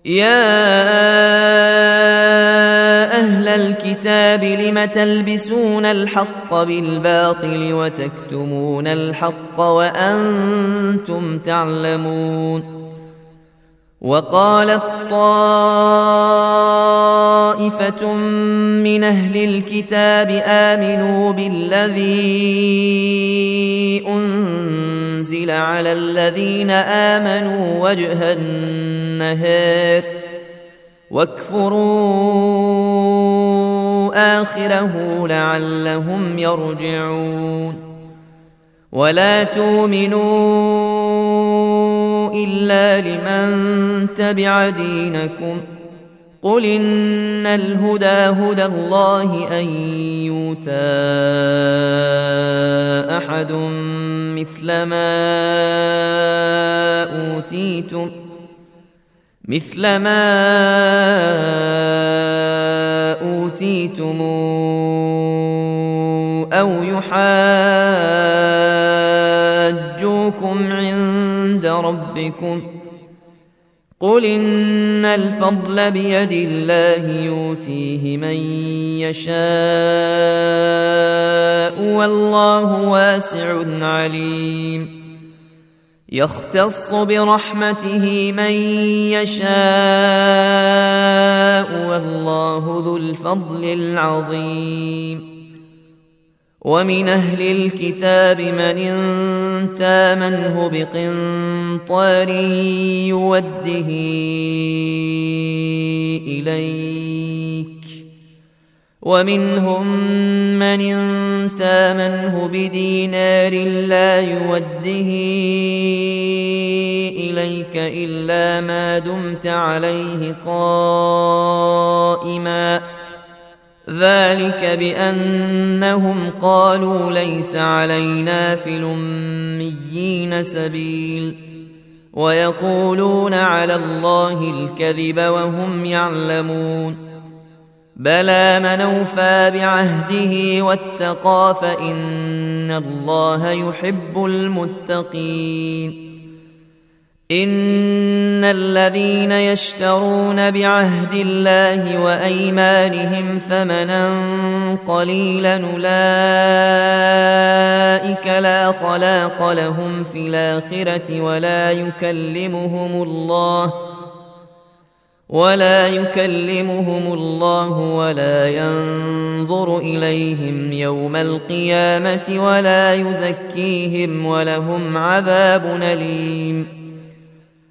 يا أهل الكتاب لم تلبسون الحق بالباطل وتكتمون الحق وأنتم تعلمون. وقالت طائفة من أهل الكتاب آمنوا بالذي أنزل على الذين آمنوا وجه النهار واكفروا آخره لعلهم يرجعون. ولا تؤمنوا إلا لمن تبع دينكم قل إن الهدى هدى الله أن يؤتى أحد مثل ما أوتيتم أو يحاجوكم عند ربكم قل إن الفضل بيد الله يؤتيه من يشاء والله واسع عليم. يختص برحمته من يشاء والله ذو الفضل العظيم. ومن أهل الكتاب من إن تامنه بقنطار يوده إليك ومنهم من إن تامنه بدينار لا يوده إليك إلا ما دمت عليه قائما ذلك بأنهم قالوا ليس علينا في الأميين سبيل ويقولون على الله الكذب وهم يعلمون. بلى من أوفى بعهده واتقى فإن الله يحب المتقين. إن الذين يشترون بعهد الله وأيمانهم ثمنا قليلا أولئك لا خلاق لهم في الآخرة ولا يكلمهم الله ولا ينظر إليهم يوم القيامة ولا يزكيهم ولهم عذاب أليم.